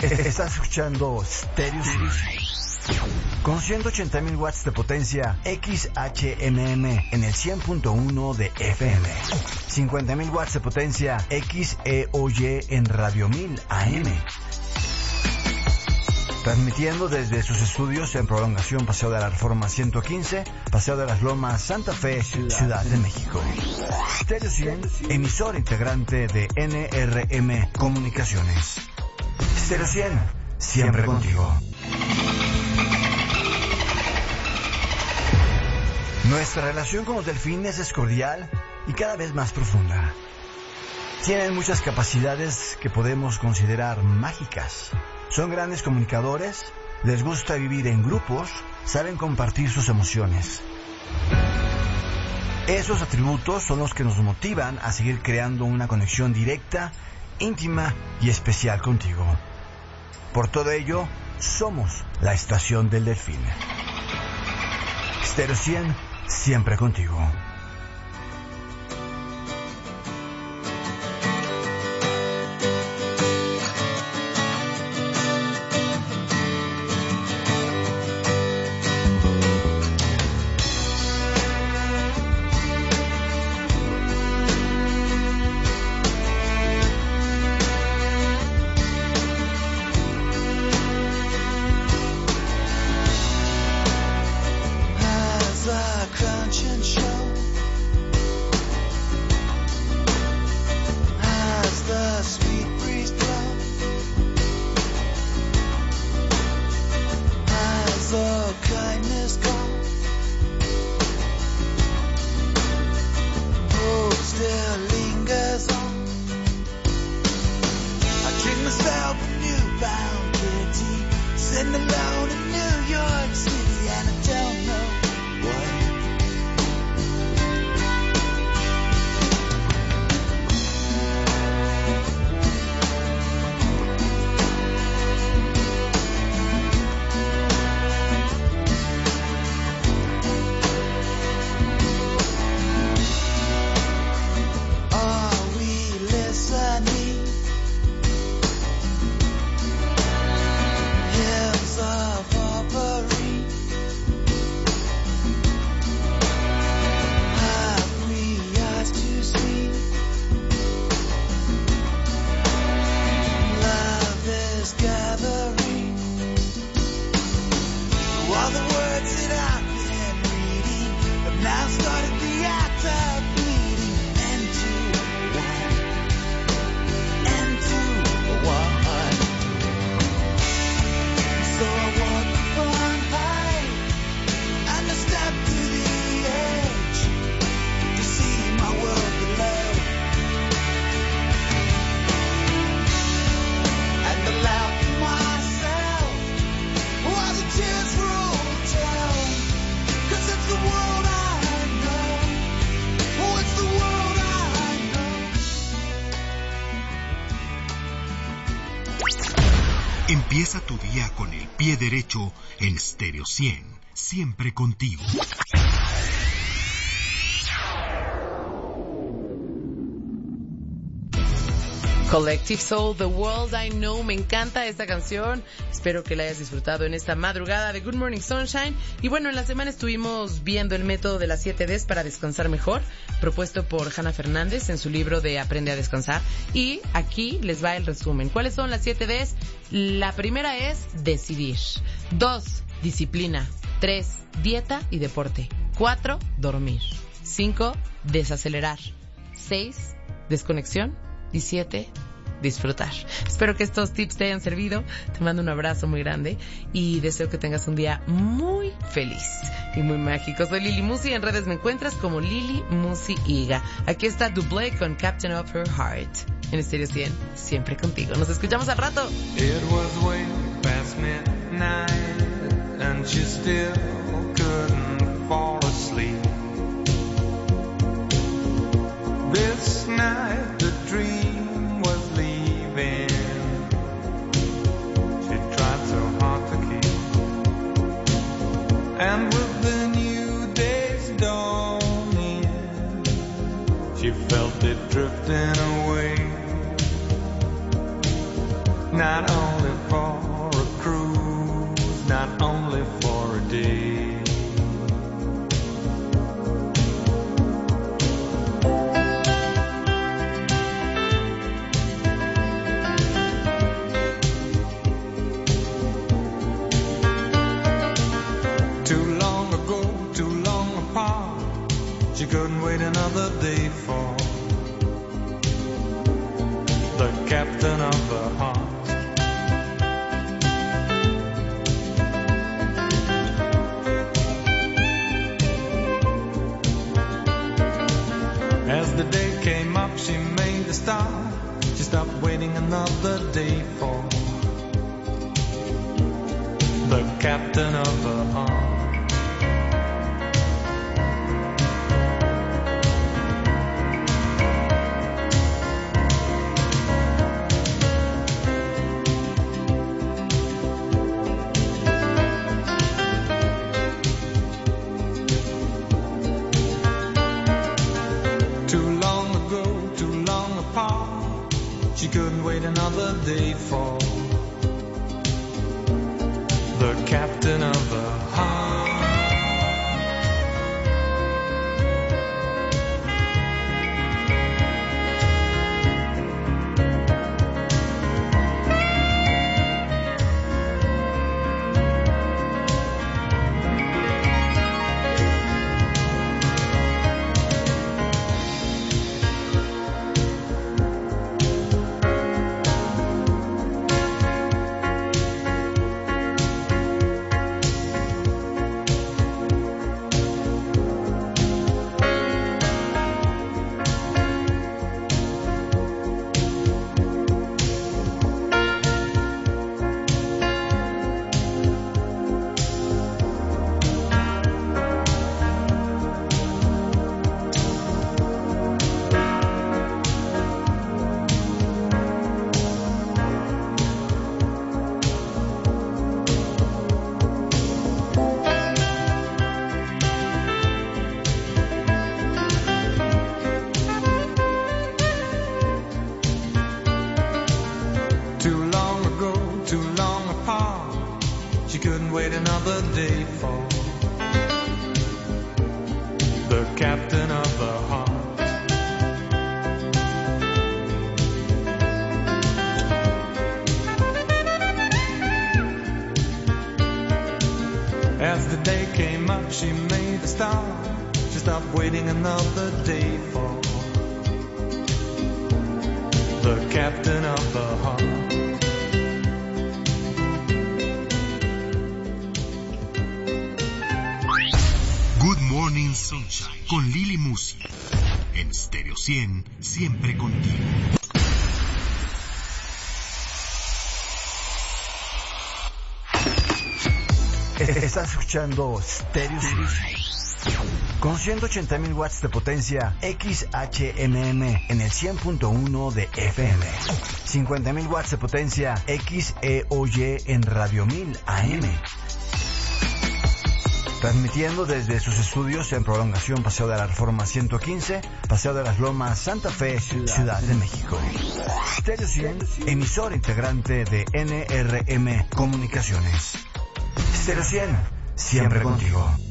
Estás escuchando Stereo 100 con 180.000 watts de potencia XHMM en el 100.1 de FM, 50.000 watts de potencia XEOY en Radio 1000 AM, transmitiendo desde sus estudios en prolongación Paseo de la Reforma 115, Paseo de las Lomas, Santa Fe, Ciudad de México. Stereo 100, emisor integrante de NRM Comunicaciones. Stereo 100, siempre contigo. Nuestra relación con los delfines es cordial y cada vez más profunda. Tienen muchas capacidades que podemos considerar mágicas. Son grandes comunicadores, les gusta vivir en grupos, saben compartir sus emociones. Esos atributos son los que nos motivan a seguir creando una conexión directa, íntima y especial contigo. Por todo ello, somos la estación del delfín. Stereo 100, siempre contigo. Empieza tu día con el pie derecho en Stereo 100, siempre contigo. Collective Soul, The World I Know. Me encanta esta canción. Espero que la hayas disfrutado en esta madrugada de Good Morning Sunshine. Y bueno, en la semana estuvimos viendo el método de las 7 Ds para descansar mejor, propuesto por Hannah Fernández en su libro de Aprende a Descansar. Y aquí les va el resumen. ¿Cuáles son las 7 Ds? La primera es decidir. 2, disciplina. 3, dieta y deporte. 4, dormir. 5, desacelerar. 6, desconexión. Y 7, disfrutar. Espero que estos tips te hayan servido. Te mando un abrazo muy grande y deseo que tengas un día muy feliz y muy mágico. Soy Lili Musi. En redes me encuentras como Lili Musi Iga. Aquí está Dublé con Captain of Her Heart en Stereo 100, siempre contigo. Nos escuchamos al rato. It was way past midnight and she still couldn't fall asleep. This night the dream was leaving. She tried so hard to keep. And with the new day's dawning, she felt it drifting away. Not only for night, only for a day. She couldn't wait another day for the captain of the heart. As the day came up, she made a start. She stopped waiting another day for the captain of the heart. Another day for the captain of the heart. As the day came up, she made a start. She stopped waiting another day for the captain of the heart. Good Morning Sunshine con Lili Musi en Stereo 100, siempre contigo. Estás escuchando Stereo 100 con 180.000 watts de potencia XHMM en el 100.1 de FM, 50.000 watts de potencia XEOY en Radio 1000 AM. Transmitiendo desde sus estudios en Prolongación Paseo de la Reforma 115, Paseo de las Lomas, Santa Fe, Ciudad de México. Stereo 100, emisora integrante de NRM Comunicaciones. Stereo 100, siempre contigo.